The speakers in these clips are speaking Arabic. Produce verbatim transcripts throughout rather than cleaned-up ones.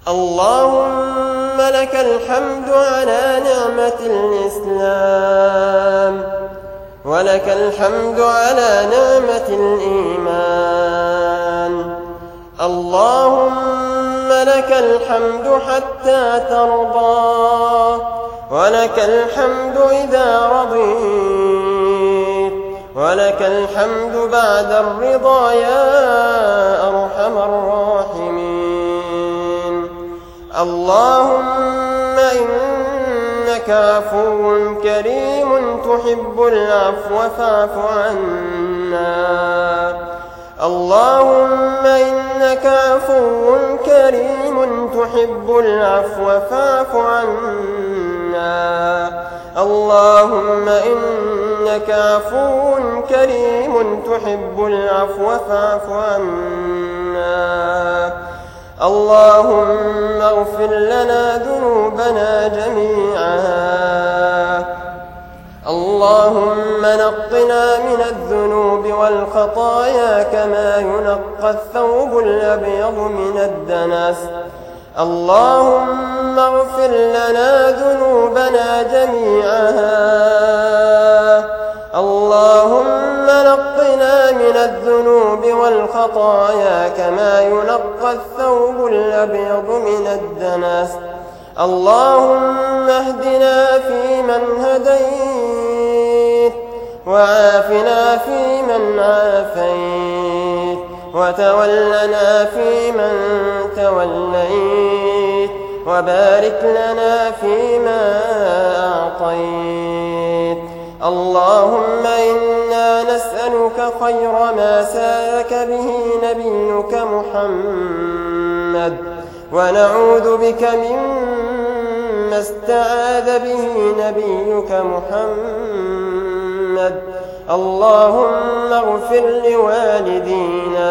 اللهم لك الحمد على نعمة الإسلام، ولك الحمد على نعمة الإيمان. اللهم لك الحمد حتى ترضى، ولك الحمد إذا رضيت، ولك الحمد بعد الرضا يا أرحم الراحمين. اللهم إنك عفو كريم تحب العفو فاعف عنا. اللهم إنك عفو كريم تحب العفو فاعف عنا. اللهم إنك عفو كريم تحب العفو فاعف عنا. اللهم اغفر لنا ذنوبنا جميعا. اللهم نقنا من الذنوب والخطايا كما ينقى الثوب الأبيض من الدنس. اللهم اغفر لنا ذنوبنا جميعا. اللهم نقنا من الذنوب والخطايا كما ينقى الثوب الأبيض من الدنس. اللهم اهدنا فيمن هديت، وعافنا فيمن عافيت، وتولنا فيمن توليت، وبارك لنا فيما أعطيت. اللهم إنا نسألك خير ما سألك به نبيك محمد، ونعوذ بك مما استعاذ به نبيك محمد. اللهم اغفر لوالدينا،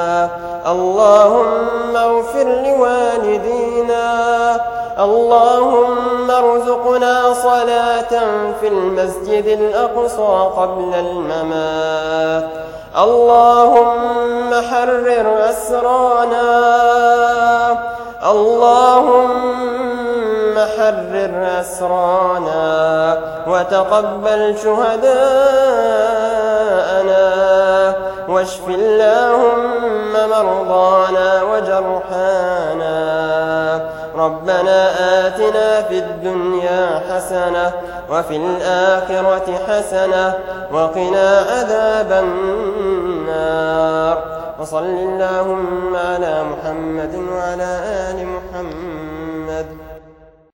اللهم اغفر لوالدينا. اللهم ارزقنا صلاة في المسجد الأقصى قبل الممات. اللهم حرر أسرانا. اللهم حرر أسرانا وتقبل شهداءنا، واشف اللهم مرضانا وجرحانا. ربنا آتنا في الدنيا حسنة وفي الآخرة حسنة وقنا عذاب النار. وصل اللهم على محمد وعلى آل محمد